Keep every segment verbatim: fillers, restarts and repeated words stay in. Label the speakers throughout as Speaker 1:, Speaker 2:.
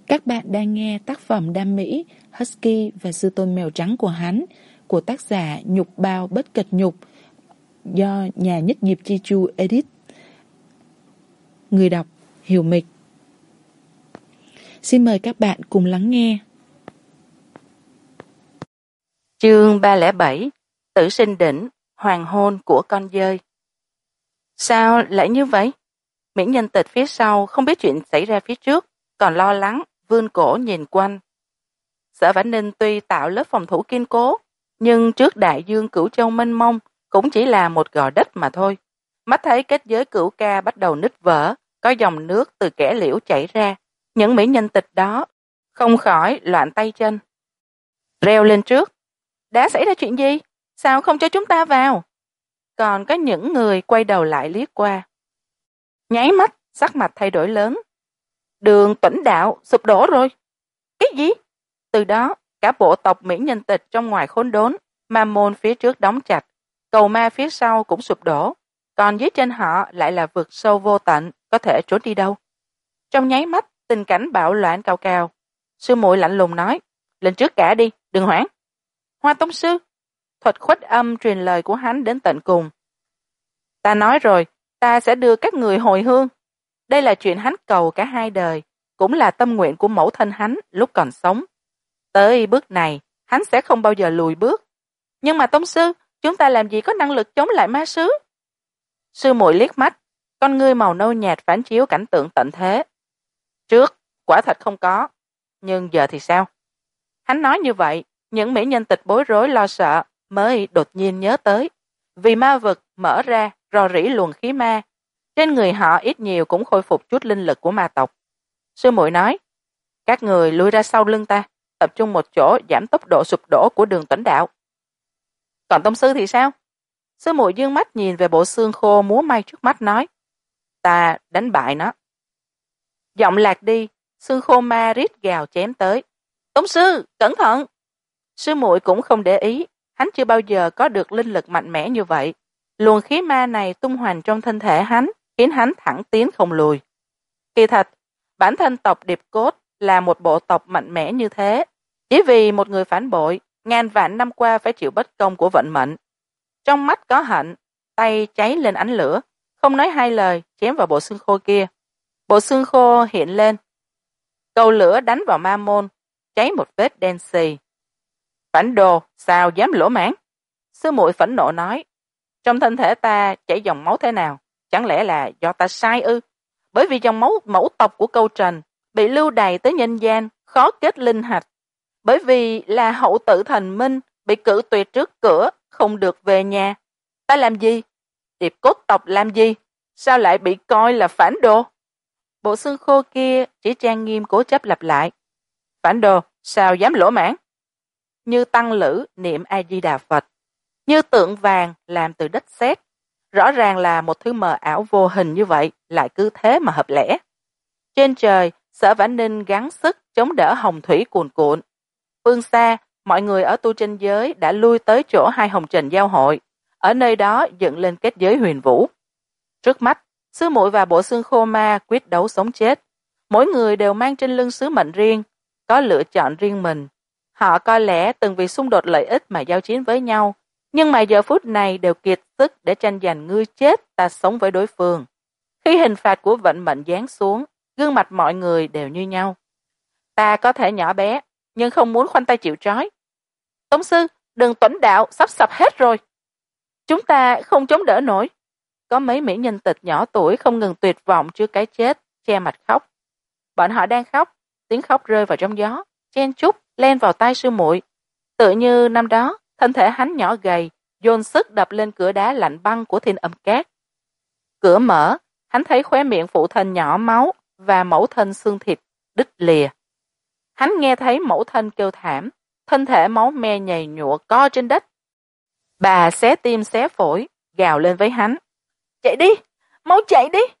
Speaker 1: Các bạn đang nghe tác phẩm đam mỹ Husky và sư tôn mèo trắng của hắn của tác giả Nhục Bao Bất Cật Nhục do nhà nhất nghiệp Chi Chu edit. Người đọc Hiểu Mịch. Xin mời các bạn cùng lắng nghe.
Speaker 2: Chương ba không bảy Tử sinh đỉnh, hoàng hôn của con dơi. Sao lại như vậy? Miễn Nhân Tịch phía sau không biết chuyện xảy ra phía trước, còn lo lắng, vươn cổ nhìn quanh. Sở Vãn Ninh tuy tạo lớp phòng thủ kiên cố, nhưng trước đại dương Cửu Châu mênh mông cũng chỉ là một gò đất mà thôi. Mắt thấy kết giới cửu ca bắt đầu nứt vỡ, có dòng nước từ kẽ liễu chảy ra, những mỹ nhân tịch đó không khỏi loạn tay chân. Reo lên trước, đã xảy ra chuyện gì? Sao không cho chúng ta vào? Còn có những người quay đầu lại liếc qua. Nháy mắt, sắc mặt thay đổi lớn. Đường Tuẩn Đạo sụp đổ rồi. Cái gì? Từ đó, cả bộ tộc mỹ nhân tịch trong ngoài khốn đốn, ma môn phía trước đóng chặt, cầu ma phía sau cũng sụp đổ, còn dưới chân họ lại là vực sâu vô tận, có thể trốn đi đâu. Trong nháy mắt, tình cảnh bạo loạn cao cao. Sư muội lạnh lùng nói, lên trước cả đi, đừng hoảng. Hoa tông sư, thuật khuếch âm truyền lời của hắn đến tận cùng. Ta nói rồi, ta sẽ đưa các người hồi hương. Đây là chuyện hắn cầu cả hai đời, cũng là tâm nguyện của mẫu thân hắn lúc còn sống. Tới bước này, hắn sẽ không bao giờ lùi bước. Nhưng mà tông sư, chúng ta làm gì có năng lực chống lại ma sứ? Sư muội liếc mắt, con ngươi màu nâu nhạt phản chiếu cảnh tượng tận thế. Trước, quả thật không có. Nhưng giờ thì sao? Hắn nói như vậy, những mỹ nhân tịch bối rối lo sợ mới đột nhiên nhớ tới. Vì ma vực mở ra, rò rỉ luồng khí ma. Trên người họ ít nhiều cũng khôi phục chút linh lực của ma tộc. Sư muội nói, các người lui ra sau lưng ta, tập trung một chỗ giảm tốc độ sụp đổ của đường Tuẩn Đạo. Còn tông sư thì sao? Sư muội dương mắt nhìn về bộ xương khô múa may trước mắt nói, ta đánh bại nó. Giọng lạc đi, xương khô ma rít gào chém tới. Tông sư, cẩn thận! Sư muội cũng không để ý, hắn chưa bao giờ có được linh lực mạnh mẽ như vậy. Luồng khí ma này tung hoành trong thân thể hắn, khiến hắn thẳng tiến không lùi. Kỳ thật, bản thân tộc Điệp Cốt là một bộ tộc mạnh mẽ như thế, chỉ vì một người phản bội, ngàn vạn năm qua phải chịu bất công của vận mệnh. Trong mắt có hận, tay cháy lên ánh lửa, không nói hai lời, chém vào bộ xương khô kia. Bộ xương khô hiện lên, cầu lửa đánh vào ma môn, cháy một vết đen xì. Phản đồ, sao dám lỗ mãng? Sư muội phẫn nộ nói, trong thân thể ta chảy dòng máu thế nào? Chẳng lẽ là do ta sai ư? Bởi vì dòng máu mẫu tộc của Câu Trần bị lưu đày tới nhân gian, khó kết linh hạch. Bởi vì là hậu tự thần minh, bị cử tuyệt trước cửa, không được về nhà. Ta làm gì? Điệp Cốt tộc làm gì? Sao lại bị coi là phản đồ? Bộ xương khô kia chỉ trang nghiêm cố chấp lặp lại. Phản đồ, sao dám lỗ mãng? Như tăng lữ niệm A Di Đà Phật, như tượng vàng làm từ đất sét, rõ ràng là một thứ mờ ảo vô hình như vậy, lại cứ thế mà hợp lẽ. Trên trời, Sở Vãn Ninh gắng sức chống đỡ hồng thủy cuồn cuộn. Phương xa, mọi người ở tu chân giới đã lui tới chỗ hai hồng trần giao hội, ở nơi đó dựng lên kết giới huyền vũ. Trước mắt, sư muội và bộ xương khô ma quyết đấu sống chết. Mỗi người đều mang trên lưng sứ mệnh riêng, có lựa chọn riêng mình. Họ có lẽ từng vì xung đột lợi ích mà giao chiến với nhau, nhưng mà giờ phút này đều kiệt sức để tranh giành ngươi chết ta sống với đối phương. Khi hình phạt của vận mệnh giáng xuống, gương mặt mọi người đều như nhau. Ta có thể nhỏ bé, nhưng không muốn khoanh tay chịu trói. Tông sư, Đường Tuẩn Đạo sắp sập hết rồi. Chúng ta không chống đỡ nổi. Có mấy mỹ nhân tịch nhỏ tuổi không ngừng tuyệt vọng trước cái chết, che mặt khóc. Bọn họ đang khóc, tiếng khóc rơi vào trong gió, chen chúc len vào tai sư muội. Tựa như năm đó, thân thể hắn nhỏ gầy, dồn sức đập lên cửa đá lạnh băng của Thiên Âm Cát. Cửa mở, hắn thấy khóe miệng phụ thân nhỏ máu và mẫu thân xương thịt đứt lìa. Hắn nghe thấy mẫu thân kêu thảm, thân thể máu me nhầy nhụa co trên đất. Bà xé tim xé phổi, gào lên với hắn. Chạy đi, mau chạy đi.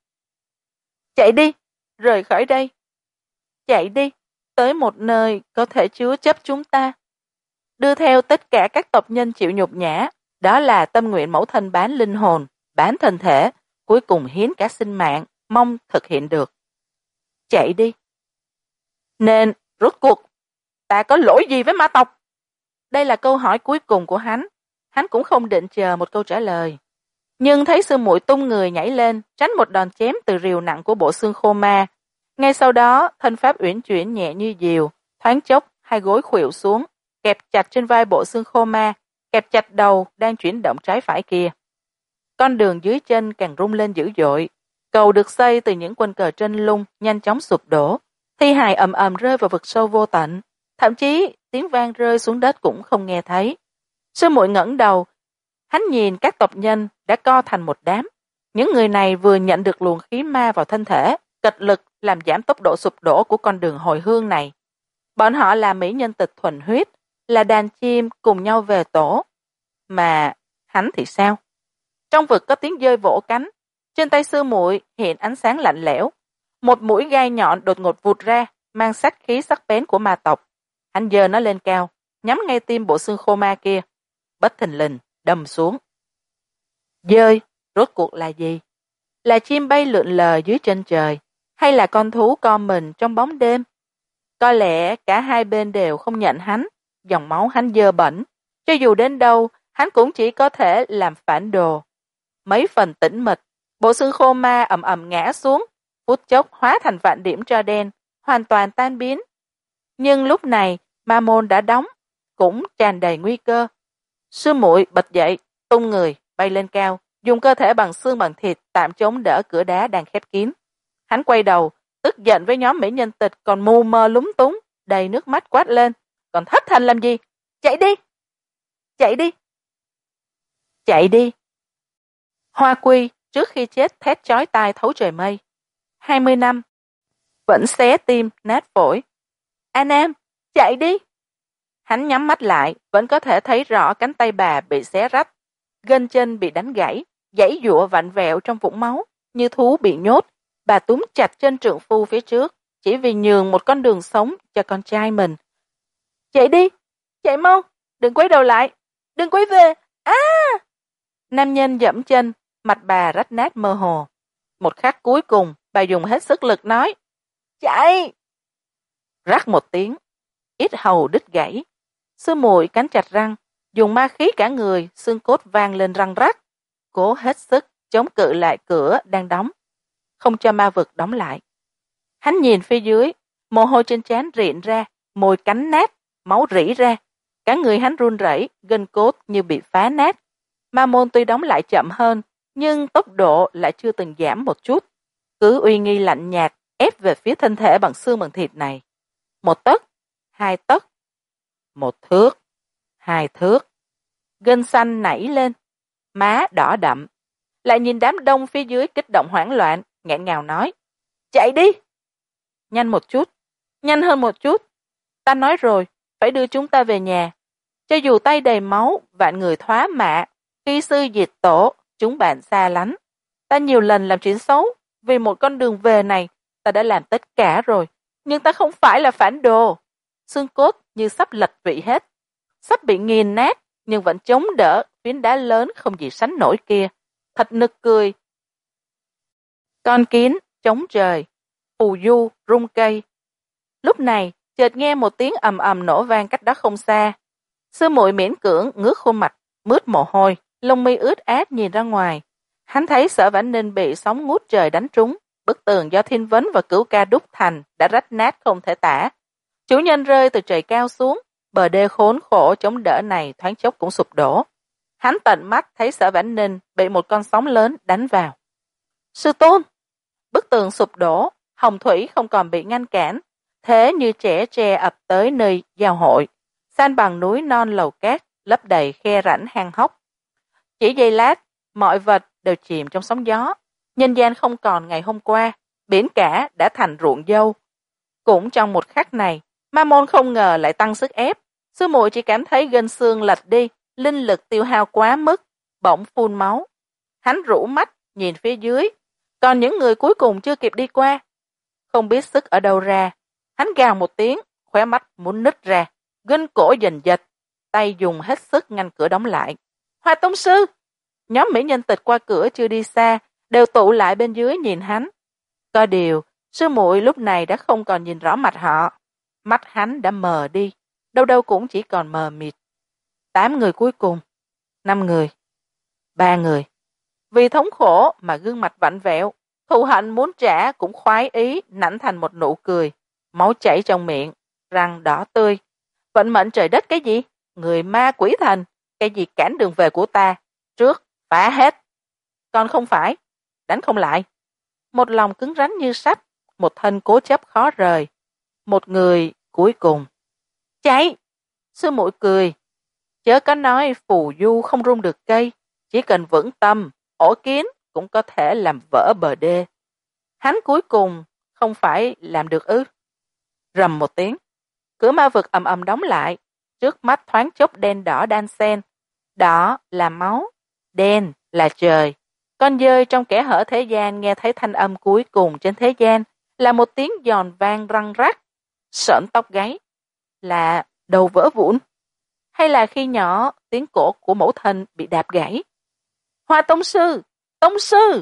Speaker 2: Chạy đi, rời khỏi đây. Chạy đi, tới một nơi có thể chứa chấp chúng ta. Đưa theo tất cả các tộc nhân chịu nhục nhã, đó là tâm nguyện mẫu thân bán linh hồn, bán thân thể, cuối cùng hiến cả sinh mạng, mong thực hiện được. Chạy đi. Nên, rốt cuộc, ta có lỗi gì với ma tộc? Đây là câu hỏi cuối cùng của hắn. Hắn cũng không định chờ một câu trả lời. Nhưng thấy sư muội tung người nhảy lên, tránh một đòn chém từ rìu nặng của bộ xương khô ma. Ngay sau đó, thân pháp uyển chuyển nhẹ như diều, thoáng chốc, hai gối khuỵu xuống, kẹp chặt trên vai bộ xương khô ma, kẹp chặt đầu đang chuyển động trái phải kia. Con đường dưới chân càng rung lên dữ dội. Cầu được xây từ những quân cờ trên lung nhanh chóng sụp đổ. Thi hài ầm ầm rơi vào vực sâu vô tận. Thậm chí tiếng vang rơi xuống đất cũng không nghe thấy. Sư muội ngẩng đầu, hắn nhìn các tộc nhân đã co thành một đám. Những người này vừa nhận được luồng khí ma vào thân thể, cật lực làm giảm tốc độ sụp đổ của con đường hồi hương này. Bọn họ là mỹ nhân tịch thuần huyết, là đàn chim cùng nhau về tổ. Mà hắn thì sao? Trong vực có tiếng dơi vỗ cánh, trên tay sư muội hiện ánh sáng lạnh lẽo. Một mũi gai nhọn đột ngột vụt ra, mang sát khí sắc bén của ma tộc. Hắn giơ nó lên cao, nhắm ngay tim bộ xương khô ma kia. Bất thình lình, đâm xuống. Dơi, rốt cuộc là gì? Là chim bay lượn lờ dưới chân trời, hay là con thú co mình trong bóng đêm? Có lẽ cả hai bên đều không nhận hắn, dòng máu hắn dơ bẩn. Cho dù đến đâu, hắn cũng chỉ có thể làm phản đồ. Mấy phần tĩnh mịch, bộ xương khô ma ầm ầm ngã xuống, phút chốc hóa thành vạn điểm tro đen, hoàn toàn tan biến. Nhưng lúc này, ma môn đã đóng, cũng tràn đầy nguy cơ. Sư muội bật dậy, tung người, bay lên cao, dùng cơ thể bằng xương bằng thịt tạm chống đỡ cửa đá đang khép kín. Hắn quay đầu, tức giận với nhóm mỹ nhân tịch còn mù mờ lúng túng, đầy nước mắt quát lên. Còn thất thành làm gì? Chạy đi! Chạy đi! Chạy đi! Hoa Quy trước khi chết thét chói tai thấu trời mây. Hai mươi năm, vẫn xé tim, nát phổi. A Nam, chạy đi! Hắn nhắm mắt lại, vẫn có thể thấy rõ cánh tay bà bị xé rách, gân chân bị đánh gãy, giãy giụa vặn vẹo trong vũng máu, như thú bị nhốt. Bà túm chặt chân trượng phu phía trước, chỉ vì nhường một con đường sống cho con trai mình. Chạy đi! Chạy mau! Đừng quay đầu lại! Đừng quay về! À! Nam nhân dẫm chân, mặt bà rách nát mơ hồ. Một khắc cuối cùng, bà dùng hết sức lực nói. Chạy! Rắc một tiếng, ít hầu đứt gãy. Sư muội cắn chặt răng, dùng ma khí cả người, xương cốt vang lên răng rắc, cố hết sức chống cự lại cửa đang đóng, không cho ma vực đóng lại. Hắn nhìn phía dưới, mồ hôi trên trán rịn ra, môi cắn nát, máu rỉ ra, cả người hắn run rẩy, gân cốt như bị phá nát. Ma môn tuy đóng lại chậm hơn, nhưng tốc độ lại chưa từng giảm một chút, cứ uy nghi lạnh nhạt ép về phía thân thể bằng xương bằng thịt này. Một tấc, hai tấc, một thước, hai thước. Gân xanh nảy lên, má đỏ đậm. Lại nhìn đám đông phía dưới kích động hoảng loạn, nghẹn ngào nói. Chạy đi! Nhanh một chút, nhanh hơn một chút. Ta nói rồi, phải đưa chúng ta về nhà. Cho dù tay đầy máu, vạn người thoá mạ, khi sư diệt tổ, chúng bạn xa lánh. Ta nhiều lần làm chuyện xấu, vì một con đường về này, ta đã làm tất cả rồi. Nhưng ta không phải là phản đồ. Xương cốt như sắp lệch vị hết, sắp bị nghiền nát, nhưng vẫn chống đỡ phiến đá lớn không gì sánh nổi kia. Thật nực cười. Con kiến, chống trời, phù du, rung cây. Lúc này, chợt nghe một tiếng ầm ầm nổ vang cách đó không xa. Sư muội miễn cưỡng ngước khuôn mặt, mướt mồ hôi, lông mi ướt át nhìn ra ngoài. Hắn thấy Sở Vãn Ninh bị sóng ngút trời đánh trúng, bức tường do Thiên Vấn và Cửu Ca đúc thành đã rách nát không thể tả. Chủ nhân rơi từ trời cao xuống, bờ đê khốn khổ chống đỡ này thoáng chốc cũng sụp đổ. Hắn tận mắt thấy Sở Vãn Ninh bị một con sóng lớn đánh vào. Sư tôn! Bức tường sụp đổ, hồng thủy không còn bị ngăn cản, thế như trẻ tre ập tới nơi giao hội, san bằng núi non lầu cát, lấp đầy khe rãnh hang hốc. Chỉ giây lát, mọi vật đều chìm trong sóng gió. Nhân gian không còn ngày hôm qua, biển cả đã thành ruộng dâu. Cũng trong một khắc này, Ma môn không ngờ lại tăng sức ép. Sư muội chỉ cảm thấy gân xương lệch đi, linh lực tiêu hao quá mức, bỗng phun máu. Hắn rũ mắt, nhìn phía dưới, còn những người cuối cùng chưa kịp đi qua. Không biết sức ở đâu ra, hắn gào một tiếng, khóe mắt muốn nứt ra, gân cổ giành giật, tay dùng hết sức ngăn cửa đóng lại. Hoa tông sư! Nhóm mỹ nhân tịch qua cửa chưa đi xa, đều tụ lại bên dưới nhìn hắn. Có điều, sư muội lúc này đã không còn nhìn rõ mặt họ, mắt hắn đã mờ đi, đâu đâu cũng chỉ còn mờ mịt. Tám người cuối cùng, năm người, ba người. Vì thống khổ mà gương mặt vặn vẹo, thù hận muốn trả cũng khoái ý nảnh thành một nụ cười, máu chảy trong miệng, răng đỏ tươi. Vận mệnh trời đất cái gì? Người ma quỷ thần, cái gì cản đường về của ta? Trước, phá hết. Còn không phải, đánh không lại. Một lòng cứng rắn như sắt, một thân cố chấp khó rời. Một người cuối cùng. Cháy! Sư muội cười. Chớ có nói phù du không rung được cây, chỉ cần vững tâm, ổ kiến cũng có thể làm vỡ bờ đê. Hắn cuối cùng không phải làm được ư? Rầm một tiếng, cửa ma vực ầm ầm đóng lại, trước mắt thoáng chốc đen đỏ đan xen. Đỏ là máu, đen là trời. Con dơi trong kẽ hở thế gian nghe thấy thanh âm cuối cùng trên thế gian là một tiếng giòn vang răng rắc, sởn tóc gáy. Là đầu vỡ vụn? Hay là khi nhỏ tiếng cổ của mẫu thân bị đạp gãy? Hoa tông sư! Tông sư!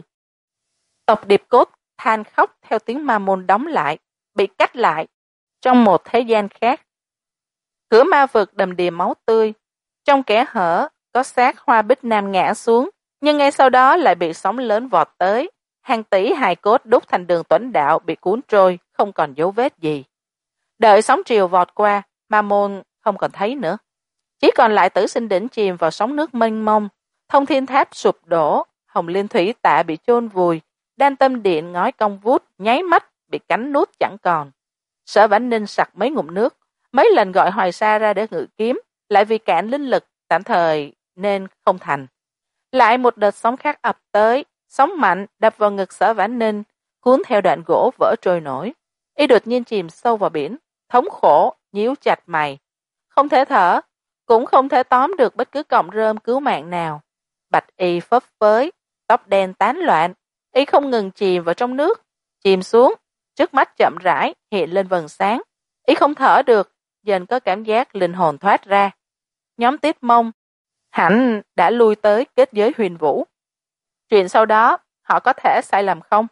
Speaker 2: Tộc điệp cốt than khóc theo tiếng ma môn đóng lại, bị cắt lại, trong một thế gian khác. Cửa ma vực đầm đìa máu tươi, trong kẽ hở có xác Hoa Bích Nam ngã xuống, nhưng ngay sau đó lại bị sóng lớn vọt tới. Hàng tỷ hài cốt đúc thành đường tuấn đạo bị cuốn trôi, không còn dấu vết gì. Đợi sóng triều vọt qua, ma môn không còn thấy nữa. Chỉ còn lại Tử Sinh Đỉnh chìm vào sóng nước mênh mông, Thông Thiên Tháp sụp đổ, Hồng Liên Thủy Tạ bị chôn vùi, Đan Tâm Điện ngói cong vút, nháy mắt bị cắn nuốt chẳng còn. Sở Vãn Ninh sặc mấy ngụm nước, mấy lần gọi Hoài Sa ra để ngự kiếm, lại vì cạn linh lực tạm thời nên không thành. Lại một đợt sóng khác ập tới, sóng mạnh đập vào ngực Sở Vãn Ninh, cuốn theo đoạn gỗ vỡ trôi nổi. Y đột nhiên chìm sâu vào biển, thống khổ nhíu chặt mày, không thể thở, cũng không thể tóm được bất cứ cọng rơm cứu mạng nào. Bạch y phấp phới, tóc đen tán loạn, y không ngừng chìm vào trong nước, chìm xuống, trước mắt chậm rãi hiện lên vầng sáng. Y không thở được, dần có cảm giác linh hồn thoát ra. Nhóm Tiết Mông hẳn đã lui tới kết giới Huyền Vũ. Chuyện sau đó họ có thể sai lầm không?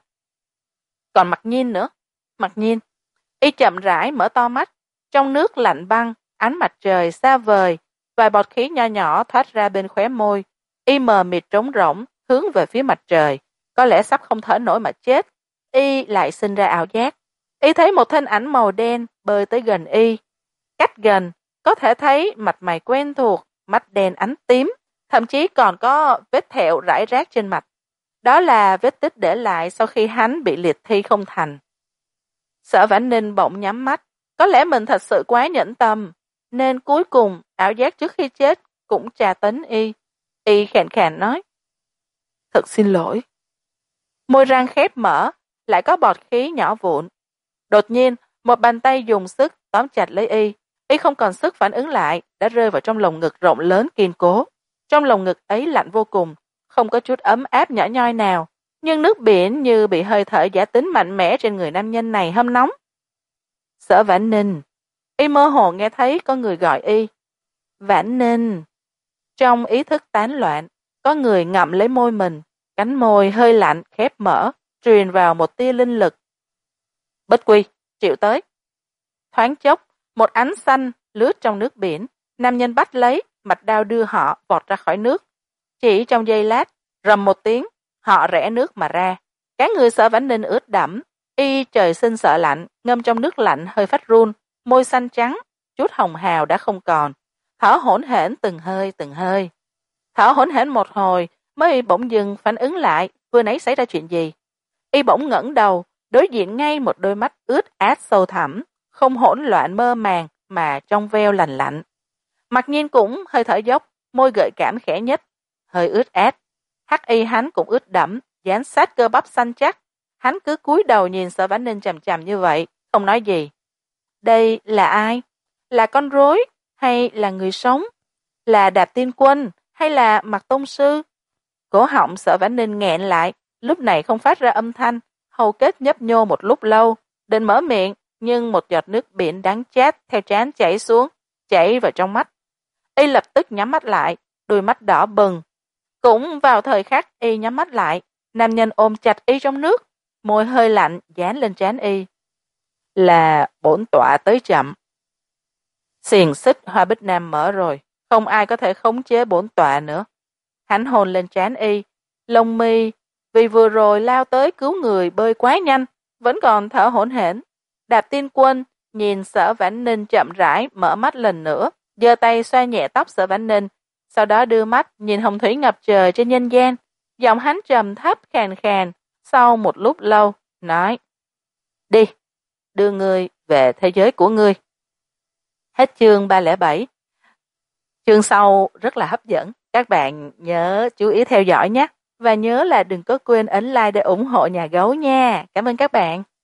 Speaker 2: Còn Mặc Nhiên nữa. Mặc Nhiên, y chậm rãi mở to mắt, trong nước lạnh băng, ánh mặt trời xa vời, vài bọt khí nho nhỏ thoát ra bên khóe môi. Y mờ mịt trống rỗng, hướng về phía mặt trời, có lẽ sắp không thở nổi mà chết. Y lại sinh ra ảo giác. Y thấy một thân ảnh màu đen bơi tới gần y. Cách gần, có thể thấy mặt mày quen thuộc, mắt đen ánh tím, thậm chí còn có vết thẹo rải rác trên mặt. Đó là vết tích để lại sau khi hắn bị liệt thi không thành. Sở Vãn Ninh bỗng nhắm mắt, có lẽ mình thật sự quá nhẫn tâm, nên cuối cùng ảo giác trước khi chết cũng tra tấn y. Y khàn khàn nói, thật xin lỗi. Môi răng khép mở, lại có bọt khí nhỏ vụn. Đột nhiên, một bàn tay dùng sức tóm chặt lấy y. Y không còn sức phản ứng lại, đã rơi vào trong lồng ngực rộng lớn kiên cố. Trong lồng ngực ấy lạnh vô cùng, không có chút ấm áp nhỏ nhoi nào, nhưng nước biển như bị hơi thở giả tính mạnh mẽ trên người nam nhân này hâm nóng. Sở Vãn Ninh. Y mơ hồ nghe thấy có người gọi y. Vãn Ninh. Trong ý thức tán loạn, có người ngậm lấy môi mình, cánh môi hơi lạnh khép mở, truyền vào một tia linh lực. Bích Quy, triệu tới. Thoáng chốc, một ánh xanh lướt trong nước biển, nam nhân bắt lấy, mạch đao đưa họ vọt ra khỏi nước. Chỉ trong giây lát, rầm một tiếng, họ rẽ nước mà ra. Cả người Sở Vãn Ninh ướt đẫm, y trời sinh sợ lạnh, ngâm trong nước lạnh hơi phát run, môi xanh trắng, chút hồng hào đã không còn, thở hổn hển từng hơi từng hơi. Thở hổn hển một hồi, mới bỗng dừng phản ứng lại vừa nãy xảy ra chuyện gì. Y bỗng ngẩng đầu, đối diện ngay một đôi mắt ướt át sâu thẳm, không hỗn loạn mơ màng mà trong veo lành lạnh. Mặc Nhiên cũng hơi thở dốc, môi gợi cảm khẽ nhất, hơi ướt át. Hắc y hắn cũng ướt đẫm, dán sát cơ bắp xanh chắc. Hắn cứ cúi đầu nhìn Sở Vãn Ninh chằm chằm như vậy, không nói gì. Đây là ai? Là con rối hay là người sống? Là Đạp Tiên Quân hay là Mặc Tông Sư? Cổ họng Sở Vãn Ninh nghẹn lại, lúc này không phát ra âm thanh, hầu kết nhấp nhô một lúc lâu, định mở miệng, nhưng một giọt nước biển đắng chát theo trán chảy xuống, chảy vào trong mắt. Y lập tức nhắm mắt lại, đôi mắt đỏ bừng. Cũng vào thời khắc y nhắm mắt lại, nam nhân ôm chặt y trong nước, môi hơi lạnh dán lên trán y. Là bổn tọa tới chậm, Xiềng xích Hoa Bích Nam mở rồi, không ai có thể khống chế bổn tọa nữa. Hắn hôn lên trán y, lông mi vì vừa rồi lao tới cứu người bơi quá nhanh, vẫn còn thở hổn hển. Đạp Tiên Quân nhìn Sở Vãn Ninh chậm rãi mở mắt lần nữa, giơ tay xoa nhẹ tóc Sở Vãn Ninh, sau đó đưa mắt nhìn hồng thủy ngập trời trên nhân gian. Giọng hắn trầm thấp khàn khàn, sau một lúc lâu, nói: Đi, đưa ngươi về thế giới của ngươi. Hết chương ba không bảy. Chương sau rất là hấp dẫn. Các bạn nhớ chú ý theo dõi nhé. Và nhớ là đừng có quên ấn like để ủng hộ nhà gấu nha. Cảm ơn các bạn.